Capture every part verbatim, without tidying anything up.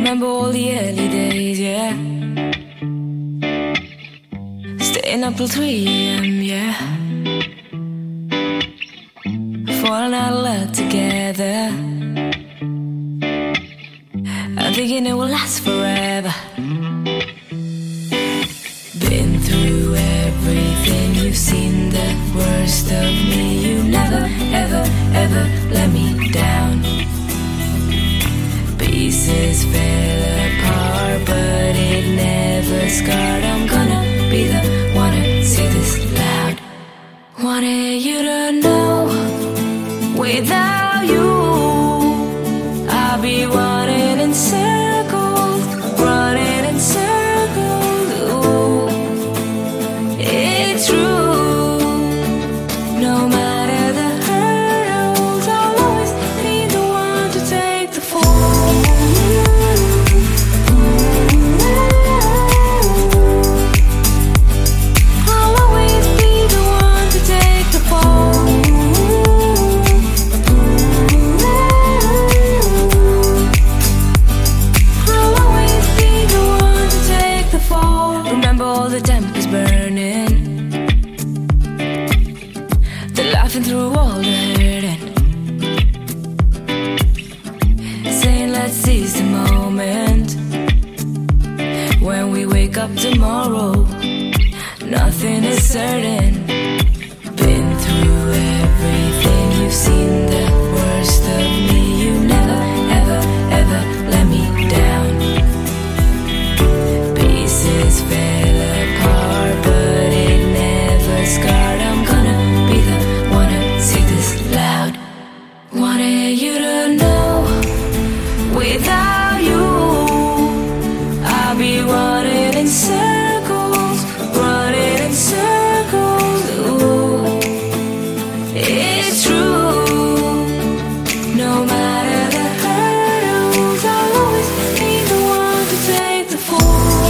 Remember all the early days, yeah. Staying up till three a m, yeah. Falling out of love together. I'm thinking it will last forever. Been through everything, you've seen the worst of me. You never, ever, ever let me down. Pieces fell apart, but it never scarred. I'm gonna be the one to say this loud. Wanted you to know, without you, I'll be running in circles, running in circles. Ooh, it's true. No matter the hurdles, I'll always be the one to take the fall. I'll always be the one to take the fall. I'll always be the one to take the fall. Remember all the tempers burning, the laughing through all the hurting, saying let's seize the moment. When we wake up tomorrow, nothing is certain. Been through everything, you've seen the worst of me. You never, ever, ever let me down. Pieces fell apart, but it never scarred. I'm gonna be the one to say this loud. Wanted you to know, without you, I'll be running in circles, running in circles. Ooh, it's true. No matter the hurdles, I'll always be the one to take the fall.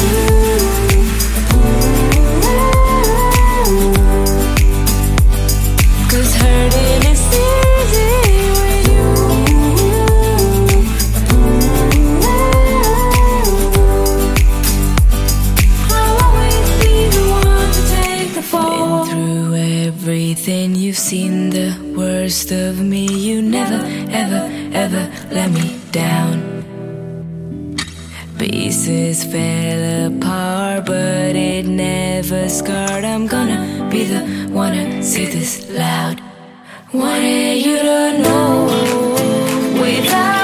Cause hurting is easy with you. I'll always be the one to take the fall. Been through everything, you've seen the worst of me. You never, ever, ever let me down. Pieces fell apart, but it never scarred. I'm gonna be the one to say this loud. Wanted you to know, without